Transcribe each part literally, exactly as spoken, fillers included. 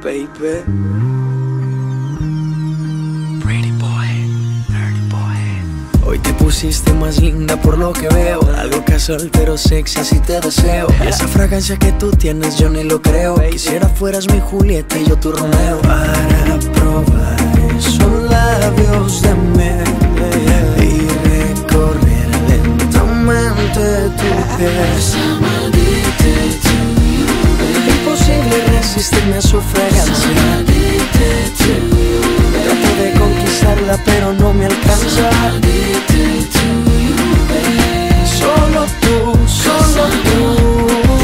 baby. Pretty boy, dirty boy. Hoy te pusiste más linda por lo que veo. Algo casual pero sexy, así te deseo. Y esa fragancia que tú tienes yo ni lo creo. Quisiera fueras mi Julieta y yo tu Romeo. Para probar esos labios de miel y recorrer lentamente tu piel. Imposible resistirme a su fragancia. Trato de conquistarla pero no me alcanza. Solo tú, solo tú.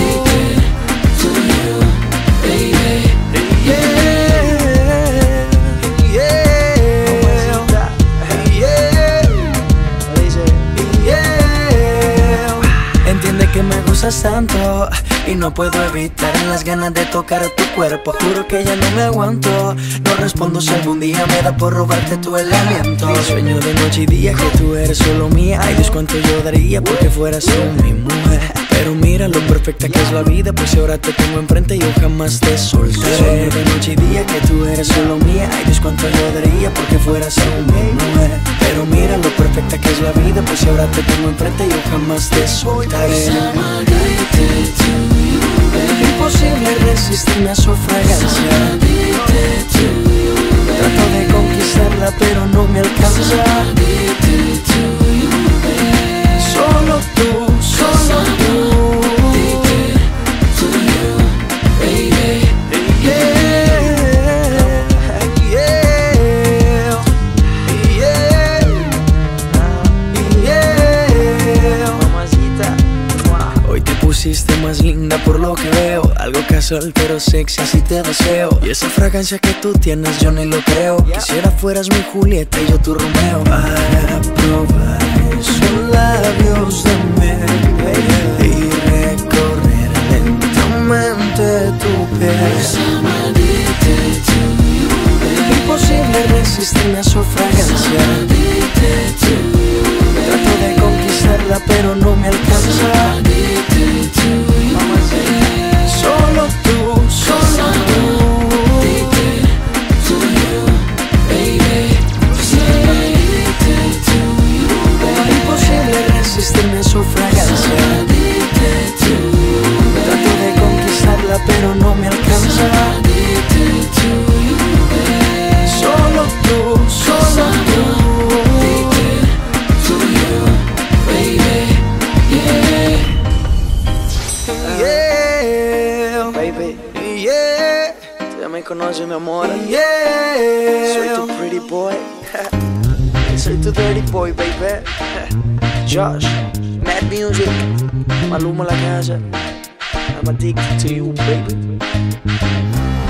Entiende que me gustas tanto y no puedo evitar las ganas de tocar tu cuerpo. Juro que ya no me aguanto. No respondo si algún día me da por robarte tu el aliento. Sueño de noche y día que tú eres solo mía. Ay Dios, cuánto yo daría porque fueras tú mi mujer. Pero mira lo perfecta que es la vida, pues si ahora te tengo enfrente yo jamás te soltaré. Sueño de noche y día que tú eres solo mía. Ay Dios, cuánto yo daría porque fueras tú mi mujer. Pero mira lo perfecta que es la vida, pues si ahora te tengo enfrente yo jamás te soltaré. Imposible resistirme a su fragancia. Trato de conquistarla pero no me alcanza. Solo tú, solo tú. Pusiste más linda por lo que veo. Algo casual pero sexy, así te deseo. Y esa fragancia que tú tienes yo ni lo creo. Quisiera fueras mi Julieta y yo tu Romeo. Para probar esos labios de miel y recorrer lentamente tu piel. Imposible resistirme a su fragancia. Trato de conquistarla pero no me alcanza. Solo tú, solo tú. Imposible resistirme a su fragancia. Trato de conquistarla pero no me alcanza. Solo tú, solo tú. Me conoce mi amor, yeah. Soy tu pretty boy. Soy tu dirty boy, baby. Josh, Mad Music, Maluma La Casa. I'm addicted to you, baby.